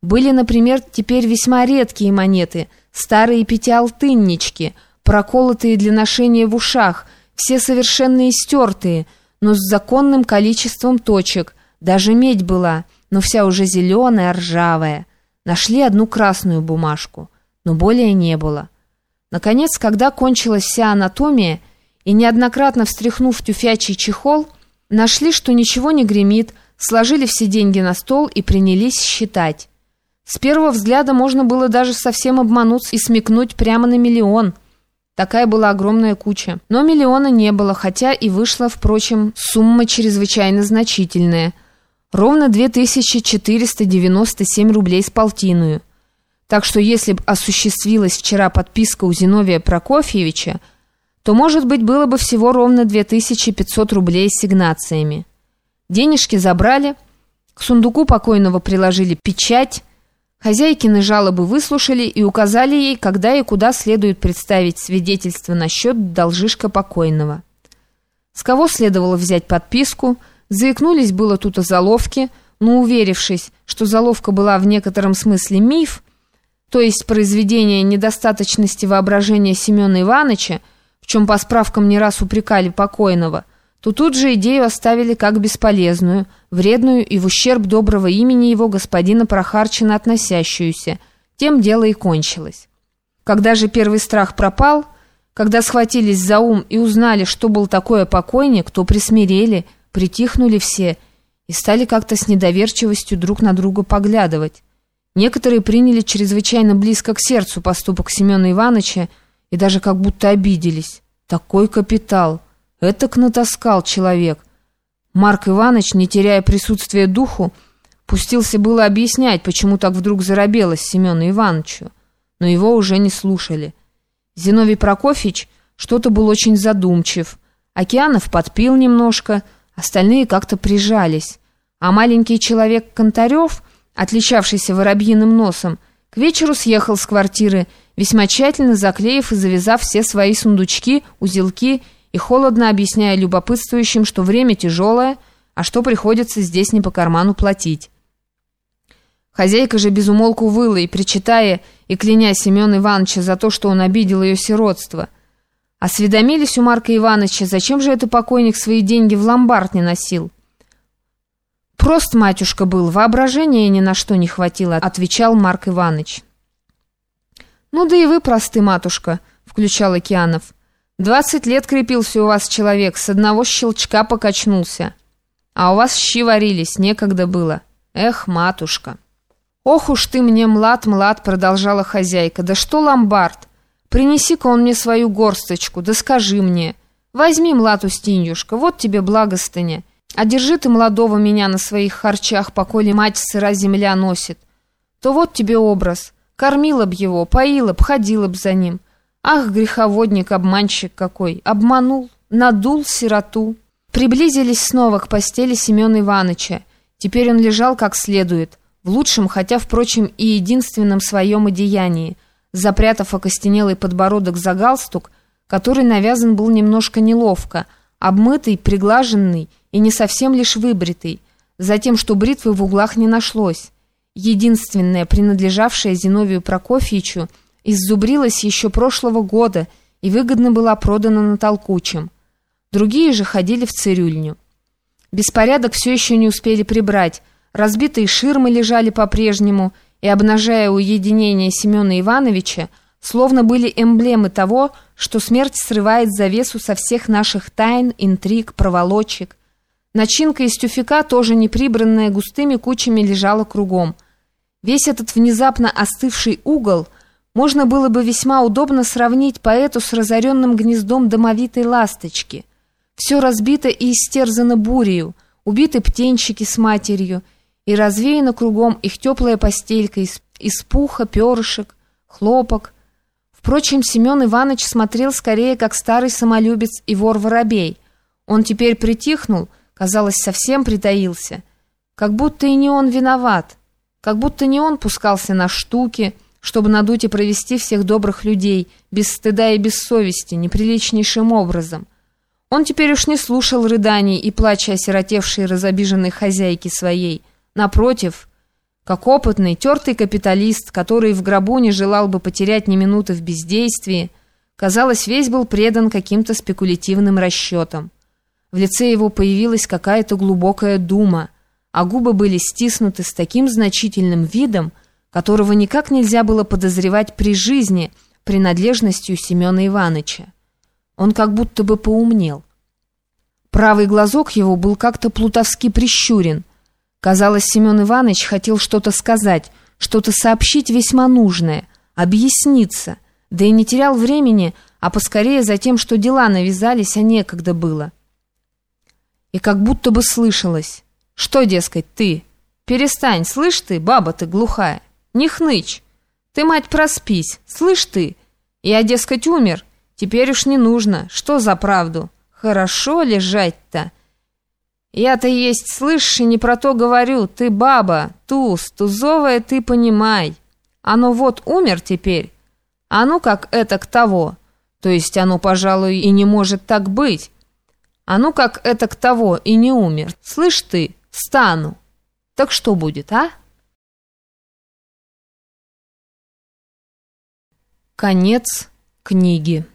Были, например, теперь весьма редкие монеты, старые пятиалтыннички, проколотые для ношения в ушах, все совершенно истертые, но с законным количеством точек. Даже медь была, но вся уже зеленая, ржавая. Нашли одну красную бумажку, но более не было. Наконец, когда кончилась вся анатомия, и неоднократно встряхнув тюфячий чехол, нашли, что ничего не гремит, сложили все деньги на стол и принялись считать. С первого взгляда можно было даже совсем обмануться и смекнуть прямо на миллион. Такая была огромная куча. Но миллиона не было, хотя и вышла, впрочем, сумма чрезвычайно значительная. Ровно 2497 рублей с полтиною. Так что если бы осуществилась вчера подписка у Зиновия Прокофьевича, то, может быть, было бы всего ровно 2500 рублей с сигнациями. Денежки забрали, к сундуку покойного приложили печать, хозяйкины жалобы выслушали и указали ей, когда и куда следует представить свидетельство насчет должишка покойного. С кого следовало взять подписку, заикнулись было тут о заловке, но, уверившись, что заловка была в некотором смысле миф, то есть произведение недостаточности воображения Семена Ивановича, в чем по справкам не раз упрекали покойного, то тут же идею оставили как бесполезную, вредную и в ущерб доброго имени его господина Прохарчина относящуюся. Тем дело и кончилось. Когда же первый страх пропал, когда схватились за ум и узнали, что был такое покойник, то присмирели, притихнули все и стали как-то с недоверчивостью друг на друга поглядывать. Некоторые приняли чрезвычайно близко к сердцу поступок Семена Ивановича и даже как будто обиделись. Такой капитал! Этак натаскал человек. Марк Иванович, не теряя присутствия духу, пустился было объяснять, почему так вдруг заробелось Семену Ивановичу, но его уже не слушали. Зиновий Прокофьевич что-то был очень задумчив, Океанов подпил немножко, остальные как-то прижались, а маленький человек Контарев, отличавшийся воробьиным носом, к вечеру съехал с квартиры, весьма тщательно заклеив и завязав все свои сундучки, узелки и холодно объясняя любопытствующим, что время тяжелое, а что приходится здесь не по карману платить. Хозяйка же безумолку выла и, причитая и кляня Семена Ивановича за то, что он обидел ее сиротство. Осведомились у Марка Ивановича, зачем же это покойник свои деньги в ломбард не носил. «Прост, матюшка, был, воображения ни на что не хватило», — отвечал Марк Иванович. «Ну да и вы просты, матушка», — включал Океанов. 20 лет крепился у вас человек, с одного щелчка покачнулся. А у вас щи варились, некогда было. Эх, матушка». «Ох уж ты мне, млад, продолжала хозяйка, да что ломбард? Принеси-ка он мне свою горсточку, да скажи мне. Возьми, млад, Устиньюшка, вот тебе благостыня. А держи ты молодого меня на своих харчах, поколе мать сыра земля носит. То вот тебе образ. Кормила б его, поила б, ходила б за ним. Ах, греховодник, обманщик какой! Обманул, надул сироту». Приблизились снова к постели Семена Ивановича. Теперь он лежал как следует, в лучшем, хотя, впрочем, и единственном своем одеянии, запрятав окостенелый подбородок за галстук, который навязан был немножко неловко, обмытый, приглаженный и не совсем лишь выбритый, затем, что бритвы в углах не нашлось. Единственная, принадлежавшая Зиновию Прокофьевичу, иззубрилась еще прошлого года и выгодно была продана на толкучем. Другие же ходили в цирюльню. Беспорядок все еще не успели прибрать, разбитые ширмы лежали по-прежнему, и, обнажая уединение Семена Ивановича, словно были эмблемы того, что смерть срывает завесу со всех наших тайн, интриг, проволочек. Начинка из тюфяка, тоже не прибранная, густыми кучами лежала кругом. Весь этот внезапно остывший угол можно было бы весьма удобно сравнить поэту с разоренным гнездом домовитой ласточки. Все разбито и истерзано бурею, убиты птенчики с матерью, и развеяна кругом их теплая постелька из пуха, перышек, хлопок. Впрочем, Семен Иванович смотрел скорее как старый самолюбец и вор-воробей. Он теперь притихнул, казалось, совсем притаился. Как будто и не он виноват, как будто не он пускался на штуки, чтобы надуть и провести всех добрых людей, без стыда и без совести, неприличнейшим образом. Он теперь уж не слушал рыданий и плача осиротевшей разобиженной хозяйки своей. Напротив, Как опытный, тертый капиталист, который в гробу не желал бы потерять ни минуты в бездействии, казалось, весь был предан каким-то спекулятивным расчетам. В лице его появилась какая-то глубокая дума, а губы были стиснуты с таким значительным видом, которого никак нельзя было подозревать при жизни принадлежностью Семена Иваныча. Он как будто бы поумнел. Правый глазок его был как-то плутовски прищурен. Казалось, Семен Иваныч хотел что-то сказать, что-то сообщить весьма нужное, объясниться, да и не терял времени, а поскорее за тем, что дела навязались, а некогда было. И как будто бы слышалось: «Что, дескать, ты? Перестань, слышь ты, баба ты глухая, не хнычь. Ты, мать, проспись, слышь ты? Я, дескать, умер, теперь уж не нужно, что за правду? Хорошо лежать-то. Я-то есть, слышь, и не про то говорю, ты баба, туз, тузовая ты понимай. Оно вот умер теперь, а ну как этак того, то есть оно, пожалуй, и не может так быть. А ну как этак того и не умер, слышь ты, стану. Так что будет, а?» Конец книги.